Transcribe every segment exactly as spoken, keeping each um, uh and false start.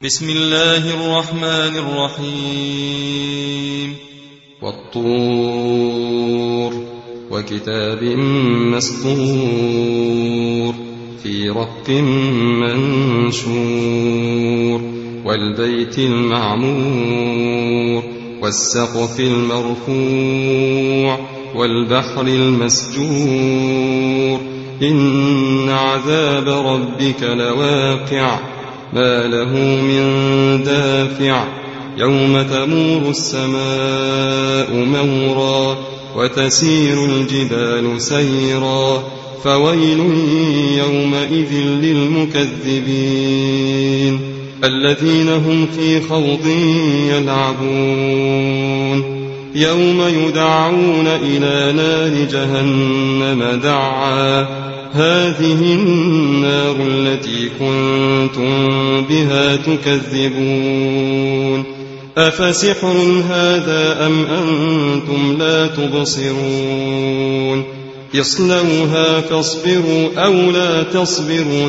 بسم الله الرحمن الرحيم والطور وكتاب مسطور في رق منشور والبيت المعمور والسقف المرفوع والبحر المسجور إن عذاب ربك لواقع ما له من دافع يوم تمور السماء مورا وتسير الجبال سيرا فويل يومئذ للمكذبين الذين هم في خوض يلعبون يوم يدعون إلى نار جهنم دعا هذه النار التي كنتم بها تكذبون أفسحر هذا أم أنتم لا تبصرون اصلوها فاصبروا أو لا تصبروا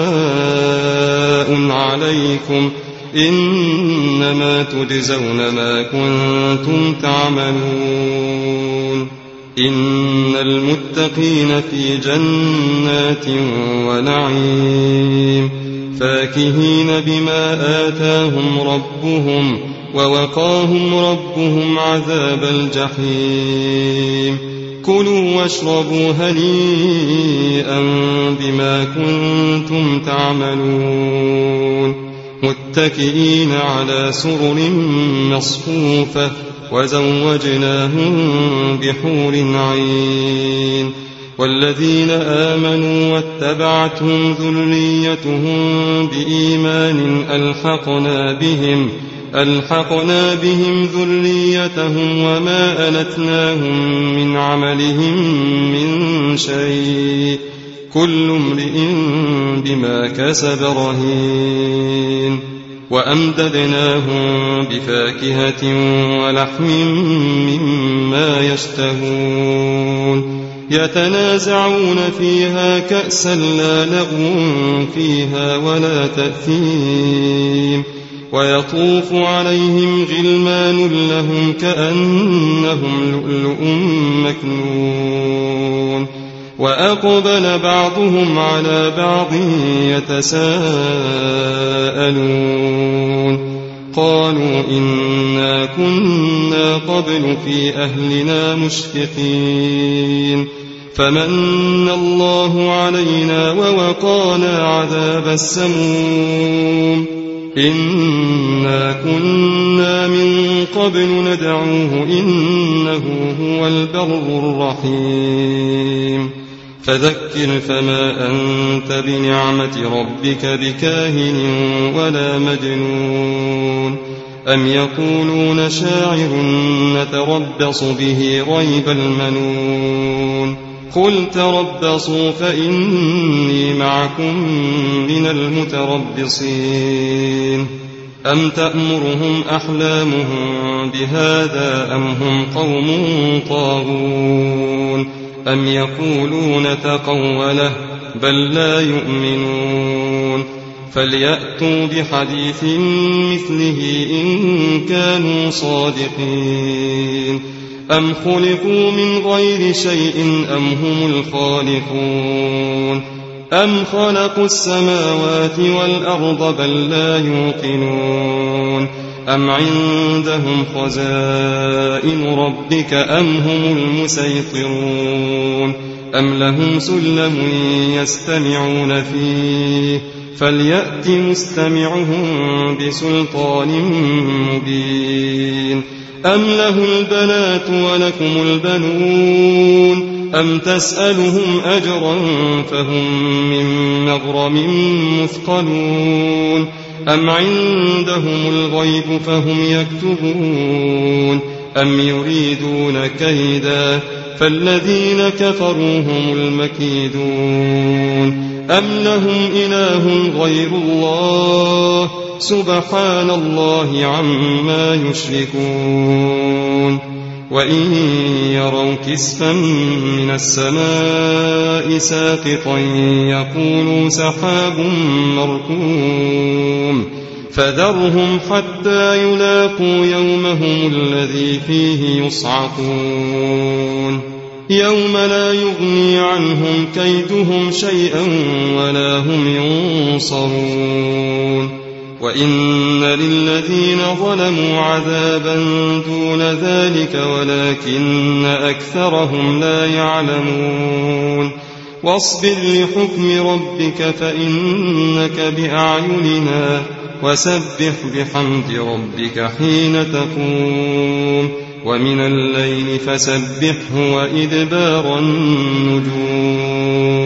سواء عليكم إنما تجزون ما كنتم تعملون إن المتقين في جنات ونعيم فاكهين بما آتاهم ربهم ووقاهم ربهم عذاب الجحيم كلوا واشربوا هنيئا بما كنتم تعملون متكئين على سرر مصفوفة وزوجناهم بحور عين والذين آمنوا واتبعتهم ذريتهم بإيمان ألحقنا بهم ألحقنا بهم ذريتهم وما ألتناهم من عملهم من شيء كل امرئ بما كسب رهين وأمددناهم بفاكهة ولحم مما يشتهون يتنازعون فيها كأسا لا لغو فيها ولا تأثيم ويطوف عليهم غلمان لهم كأنهم لؤلؤ مكنون وأقبل بعضهم على بعض يتساءلون قالوا إنا كنا قبل في أهلنا مشفقين فمن الله علينا ووقانا عذاب السموم إنا كنا من قبل ندعوه إنه هو البر الرحيم فذكر فما أنت بنعمة ربك بكاهن ولا مجنون أم يقولون شاعر نتربص به ريب المنون قل تربصوا فإني معكم من المتربصين أم تأمرهم أحلامهم بهذا أم هم قوم طاغون أم يقولون تقوله بل لا يؤمنون فليأتوا بحديث مثله إن كانوا صادقين أم خلقوا من غير شيء أم هم الخالقون أم خلقوا السماوات والأرض بل لا يوقنون أم عندهم خزائن ربك أم هم المسيطرون أم لهم سلم يستمعون فيه فليأت مستمعهم بسلطان مبين أم له البنات ولكم البنون أم تسألهم أجرا فهم من مغرم مثقلون أم عندهم الغيب فهم يكتبون أم يريدون كيدا فالذين كفروا هم المكيدون أم لهم إله غير الله سبحان الله عما يشركون وإن يروا كسفا من السماء ساقطا يقولوا سحاب مركوم فذرهم حتى يلاقوا يومهم الذي فيه يصعقون يوم لا يغني عنهم كيدهم شيئا ولا هم ينصرون وإن للذين ظلموا عذابا دون ذلك ولكن أكثرهم لا يعلمون واصبر لحكم ربك فإنك بأعيننا وسبح بحمد ربك حين تقوم ومن الليل فسبحه وإدبار النجوم